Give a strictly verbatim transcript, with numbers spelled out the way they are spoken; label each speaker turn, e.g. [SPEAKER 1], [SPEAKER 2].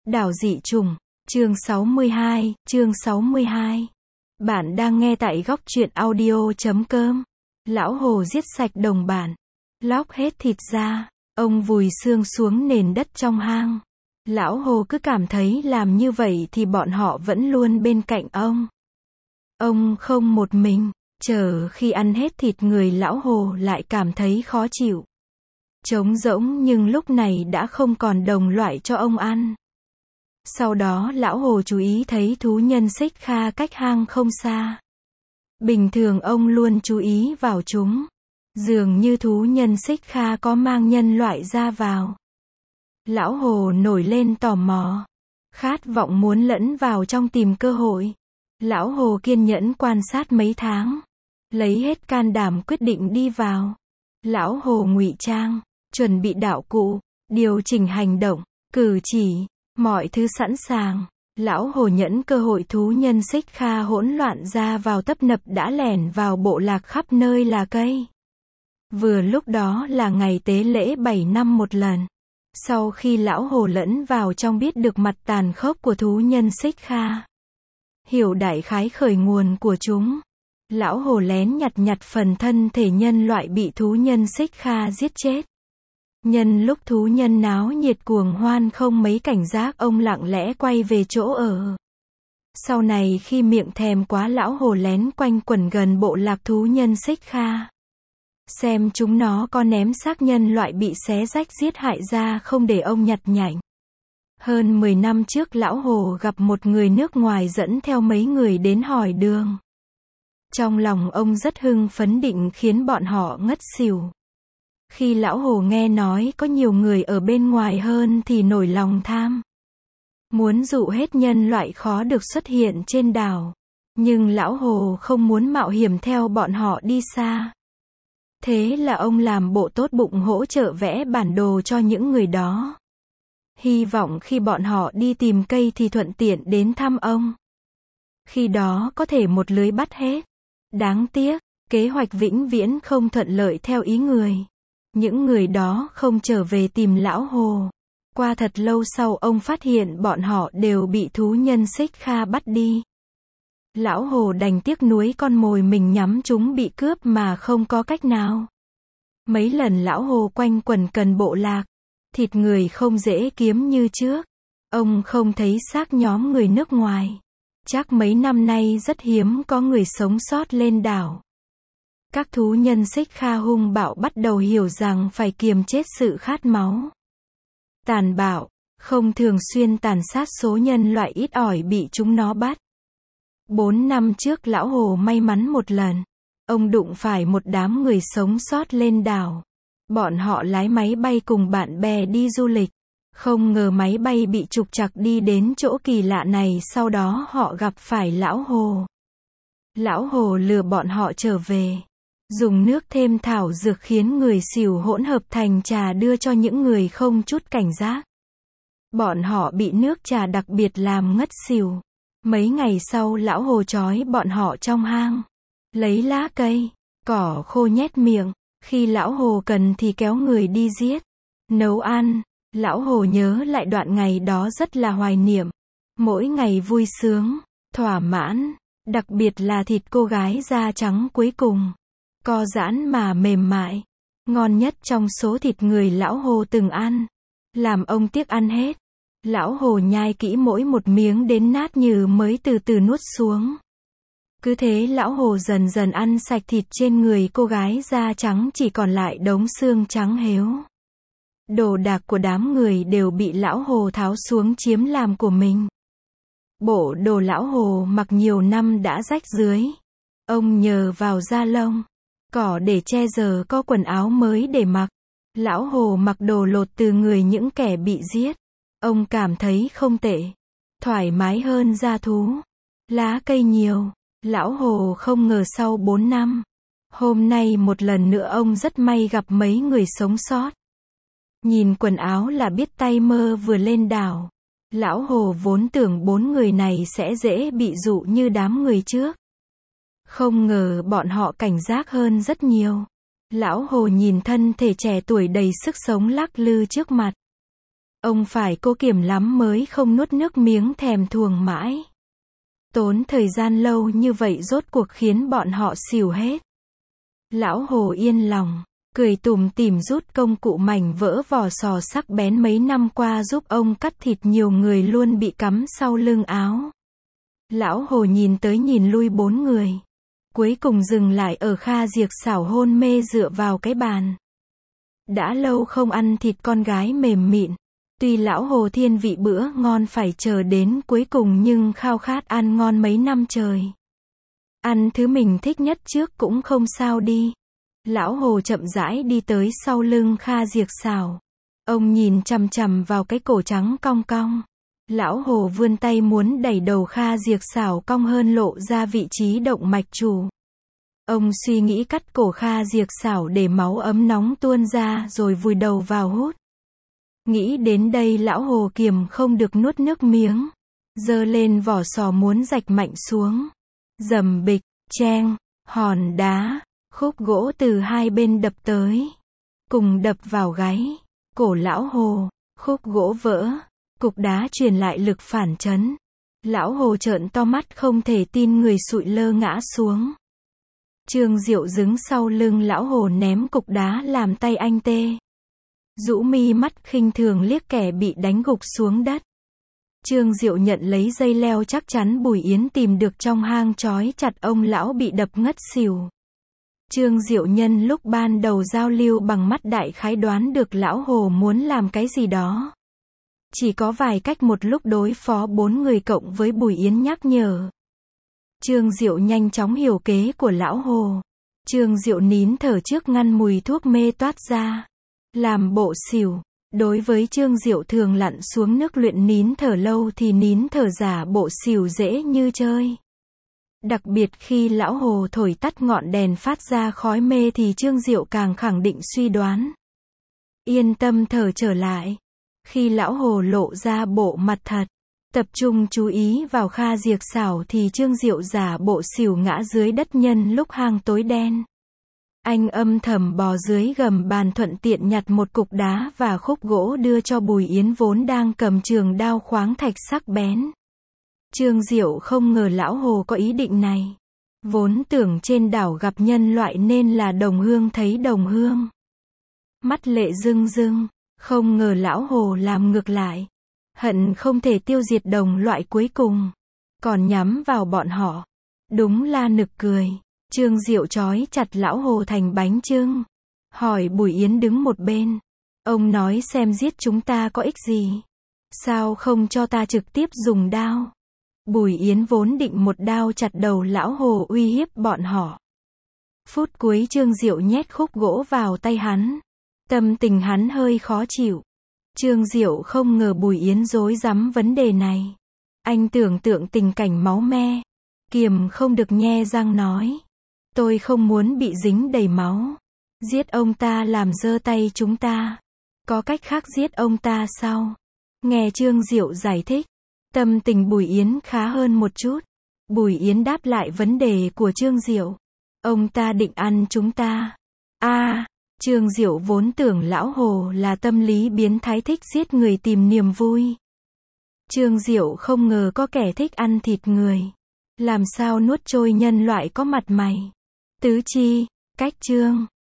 [SPEAKER 1] Đảo dị trùng, chương sáu mươi hai, chương sáu mươi hai. Bạn đang nghe tại góc truyện audio chấm com. Lão Hồ giết sạch đồng bạn, lóc hết thịt ra, ông vùi xương xuống nền đất trong hang. Lão Hồ cứ cảm thấy làm như vậy thì bọn họ vẫn luôn bên cạnh ông. Ông không một mình, chờ khi ăn hết thịt người Lão Hồ lại cảm thấy khó chịu. Trống rỗng nhưng lúc này đã không còn đồng loại cho ông ăn. Sau đó Lão Hồ chú ý thấy thú nhân Xích Kha cách hang không xa. Bình thường ông luôn chú ý vào chúng. Dường như thú nhân Xích Kha có mang nhân loại ra vào. Lão Hồ nổi lên tò mò, khát vọng muốn lẫn vào trong tìm cơ hội. Lão Hồ kiên nhẫn quan sát mấy tháng, lấy hết can đảm quyết định đi vào. Lão Hồ ngụy trang, chuẩn bị đạo cụ, điều chỉnh hành động, cử chỉ, mọi thứ sẵn sàng. Lão Hồ nhẫn cơ hội thú nhân Xích Kha hỗn loạn ra vào tấp nập đã lẻn vào bộ lạc khắp nơi là cây. Vừa lúc đó là ngày tế lễ bảy năm một lần. Sau khi Lão Hồ lẫn vào trong biết được mặt tàn khốc của thú nhân Xích Kha, hiểu đại khái khởi nguồn của chúng, Lão Hồ lén nhặt nhặt phần thân thể nhân loại bị thú nhân Xích Kha giết chết. Nhân lúc thú nhân náo nhiệt cuồng hoan không mấy cảnh giác, ông lặng lẽ quay về chỗ ở. Sau này khi miệng thèm quá, Lão Hồ lén quanh quẩn gần bộ lạc thú nhân Xích Kha, xem chúng nó có ném xác nhân loại bị xé rách giết hại ra không để ông nhặt nhạnh. Hơn mười năm trước Lão Hồ gặp một người nước ngoài dẫn theo mấy người đến hỏi đường. Trong lòng ông rất hưng phấn định khiến bọn họ ngất xỉu. Khi Lão Hồ nghe nói có nhiều người ở bên ngoài hơn thì nổi lòng tham, muốn dụ hết nhân loại khó được xuất hiện trên đảo. Nhưng Lão Hồ không muốn mạo hiểm theo bọn họ đi xa. Thế là ông làm bộ tốt bụng hỗ trợ vẽ bản đồ cho những người đó, hy vọng khi bọn họ đi tìm cây thì thuận tiện đến thăm ông. Khi đó có thể một lưới bắt hết. Đáng tiếc, kế hoạch vĩnh viễn không thuận lợi theo ý người. Những người đó không trở về tìm Lão Hồ. Qua thật lâu sau ông phát hiện bọn họ đều bị thú nhân Xích Kha bắt đi. Lão Hồ đành tiếc nuối con mồi mình nhắm chúng bị cướp mà không có cách nào. Mấy lần Lão Hồ quanh quẩn cần bộ lạc, thịt người không dễ kiếm như trước. Ông không thấy xác nhóm người nước ngoài. Chắc mấy năm nay rất hiếm có người sống sót lên đảo. Các thú nhân Xích Kha hung bạo bắt đầu hiểu rằng phải kiềm chết sự khát máu. Tàn bạo, không thường xuyên tàn sát số nhân loại ít ỏi bị chúng nó bắt. Bốn năm trước Lão Hồ may mắn một lần. Ông đụng phải một đám người sống sót lên đảo. Bọn họ lái máy bay cùng bạn bè đi du lịch. Không ngờ máy bay bị trục trặc đi đến chỗ kỳ lạ này, sau đó họ gặp phải Lão Hồ. Lão Hồ lừa bọn họ trở về. Dùng nước thêm thảo dược khiến người xỉu hỗn hợp thành trà đưa cho những người không chút cảnh giác. Bọn họ bị nước trà đặc biệt làm ngất xỉu. Mấy ngày sau Lão Hồ trói bọn họ trong hang. Lấy lá cây, cỏ khô nhét miệng. Khi Lão Hồ cần thì kéo người đi giết, nấu ăn. Lão Hồ nhớ lại đoạn ngày đó rất là hoài niệm. Mỗi ngày vui sướng, thỏa mãn. Đặc biệt là thịt cô gái da trắng cuối cùng, co giãn mà mềm mại, ngon nhất trong số thịt người Lão Hồ từng ăn. Làm ông tiếc ăn hết. Lão Hồ nhai kỹ mỗi một miếng đến nát như mới từ từ nuốt xuống. Cứ thế Lão Hồ dần dần ăn sạch thịt trên người cô gái da trắng, chỉ còn lại đống xương trắng héo. Đồ đạc của đám người đều bị Lão Hồ tháo xuống chiếm làm của mình. Bộ đồ Lão Hồ mặc nhiều năm đã rách rưới. Ông nhờ vào da lông, cỏ để che giờ có quần áo mới để mặc. Lão Hồ mặc đồ lột từ người những kẻ bị giết. Ông cảm thấy không tệ, thoải mái hơn da thú. Lá cây nhiều. Lão Hồ không ngờ sau bốn năm, hôm nay một lần nữa ông rất may gặp mấy người sống sót. Nhìn quần áo là biết tay mơ vừa lên đảo. Lão Hồ vốn tưởng bốn người này sẽ dễ bị dụ như đám người trước. Không ngờ bọn họ cảnh giác hơn rất nhiều. Lão Hồ nhìn thân thể trẻ tuổi đầy sức sống lắc lư trước mặt. Ông phải cố kiềm lắm mới không nuốt nước miếng thèm thuồng mãi. Tốn thời gian lâu như vậy rốt cuộc khiến bọn họ xỉu hết. Lão Hồ yên lòng, cười tủm tỉm rút công cụ mảnh vỡ vỏ sò sắc bén mấy năm qua giúp ông cắt thịt nhiều người luôn bị cắm sau lưng áo. Lão Hồ nhìn tới nhìn lui bốn người. Cuối cùng dừng lại ở Kha Diệc Xảo hôn mê dựa vào cái bàn. Đã lâu không ăn thịt con gái mềm mịn. Tuy lão Hồ thiên vị bữa ngon phải chờ đến cuối cùng nhưng khao khát ăn ngon mấy năm trời. Ăn thứ mình thích nhất trước cũng không sao đi. Lão Hồ chậm rãi đi tới sau lưng Kha Diệc Xảo. Ông nhìn chằm chằm vào cái cổ trắng cong cong. Lão Hồ vươn tay muốn đẩy đầu Kha Diệc Xảo cong hơn lộ ra vị trí động mạch chủ. Ông suy nghĩ cắt cổ Kha Diệc Xảo để máu ấm nóng tuôn ra rồi vùi đầu vào hút. Nghĩ đến đây lão Hồ kiềm không được nuốt nước miếng. Giơ lên vỏ sò muốn rạch mạnh xuống. Rầm bịch, cheng, hòn đá, khúc gỗ từ hai bên đập tới. Cùng đập vào gáy, cổ lão Hồ, khúc gỗ vỡ. Cục đá truyền lại lực phản chấn. Lão Hồ trợn to mắt không thể tin người sụi lơ ngã xuống. Trương Diệu đứng sau lưng lão Hồ ném cục đá làm tay anh tê. Rũ mi mắt khinh thường liếc kẻ bị đánh gục xuống đất. Trương Diệu nhận lấy dây leo chắc chắn Bùi Yến tìm được trong hang trói chặt ông lão bị đập ngất xỉu. Trương Diệu nhân lúc ban đầu giao lưu bằng mắt đại khái đoán được lão Hồ muốn làm cái gì đó. Chỉ có vài cách một lúc đối phó bốn người cộng với Bùi Yến nhắc nhở. Trương Diệu nhanh chóng hiểu kế của lão Hồ. Trương Diệu nín thở trước ngăn mùi thuốc mê toát ra. Làm bộ xỉu. Đối với Trương Diệu thường lặn xuống nước luyện nín thở lâu thì nín thở giả bộ xỉu dễ như chơi. Đặc biệt khi lão Hồ thổi tắt ngọn đèn phát ra khói mê thì Trương Diệu càng khẳng định suy đoán. Yên tâm thở trở lại. Khi lão Hồ lộ ra bộ mặt thật, tập trung chú ý vào Kha Diệc Xảo thì Trương Diệu giả bộ xỉu ngã dưới đất nhân lúc hang tối đen. Anh âm thầm bò dưới gầm bàn thuận tiện nhặt một cục đá và khúc gỗ đưa cho Bùi Yến vốn đang cầm trường đao khoáng thạch sắc bén. Trương Diệu không ngờ lão Hồ có ý định này. Vốn tưởng trên đảo gặp nhân loại nên là đồng hương thấy đồng hương. Mắt lệ rưng rưng. Không ngờ lão Hồ làm ngược lại. Hận không thể tiêu diệt đồng loại cuối cùng. Còn nhắm vào bọn họ. Đúng là nực cười. Trương Diệu trói chặt lão Hồ thành bánh chưng. Hỏi Bùi Yến đứng một bên. Ông nói xem giết chúng ta có ích gì. Sao không cho ta trực tiếp dùng đao. Bùi Yến vốn định một đao chặt đầu lão Hồ uy hiếp bọn họ. Phút cuối Trương Diệu nhét khúc gỗ vào tay hắn. Tâm tình hắn hơi khó chịu. Trương Diệu không ngờ Bùi Yến rối rắm vấn đề này. Anh tưởng tượng tình cảnh máu me. Kiềm không được nhe răng nói. Tôi không muốn bị dính đầy máu. Giết ông ta làm dơ tay chúng ta. Có cách khác giết ông ta sao? Nghe Trương Diệu giải thích. Tâm tình Bùi Yến khá hơn một chút. Bùi Yến đáp lại vấn đề của Trương Diệu. Ông ta định ăn chúng ta. A à, Trương Diệu vốn tưởng lão Hồ là tâm lý biến thái thích giết người tìm niềm vui. Trương Diệu không ngờ có kẻ thích ăn thịt người. Làm sao nuốt trôi nhân loại có mặt mày. Tứ chi, cách chương.